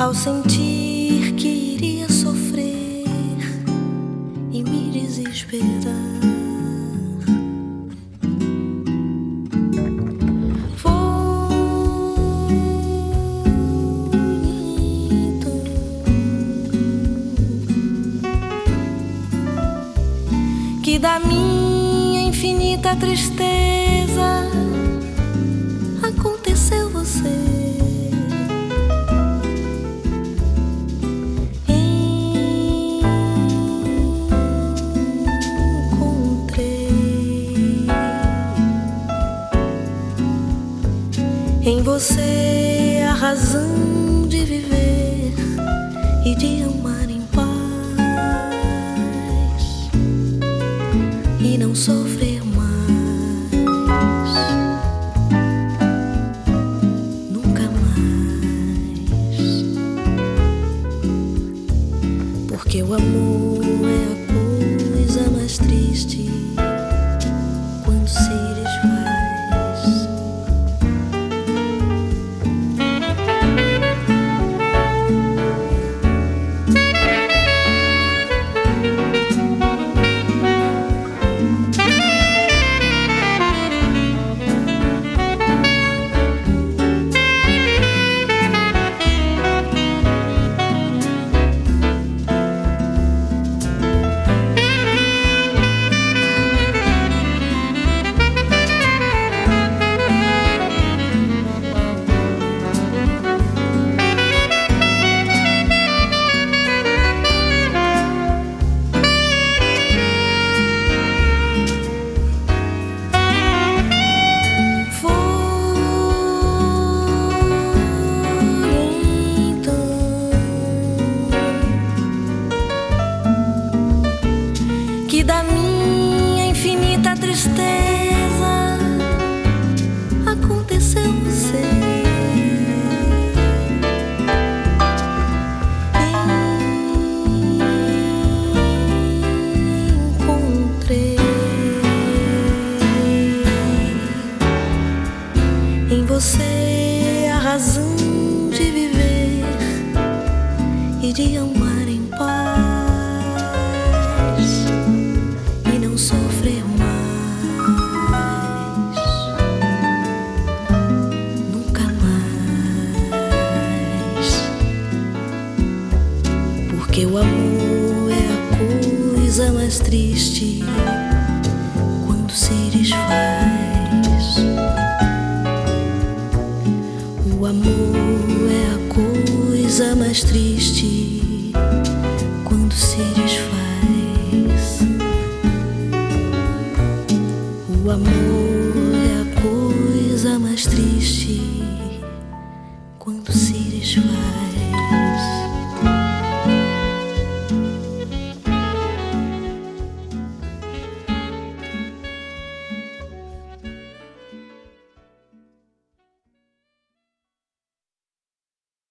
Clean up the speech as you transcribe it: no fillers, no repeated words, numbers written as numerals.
ao sentir que iria sofrer e me desesperar. Foi então que da minha infinita tristeza aconteceu você. Em você a razão de viver e de amar em paz e não sofrer mais, nunca mais. Porque o amor é a coisa mais triste quando se desfaz. Que da minha infinita tristeza aconteceu você. Encontrei em você a razão de viver e de amar em paz. Sofrer mais, nunca mais. Porque o amor é a coisa mais triste quando se desfaz. O amor é a coisa mais triste quando se desfaz. O amor é a coisa mais triste quando se desfaz.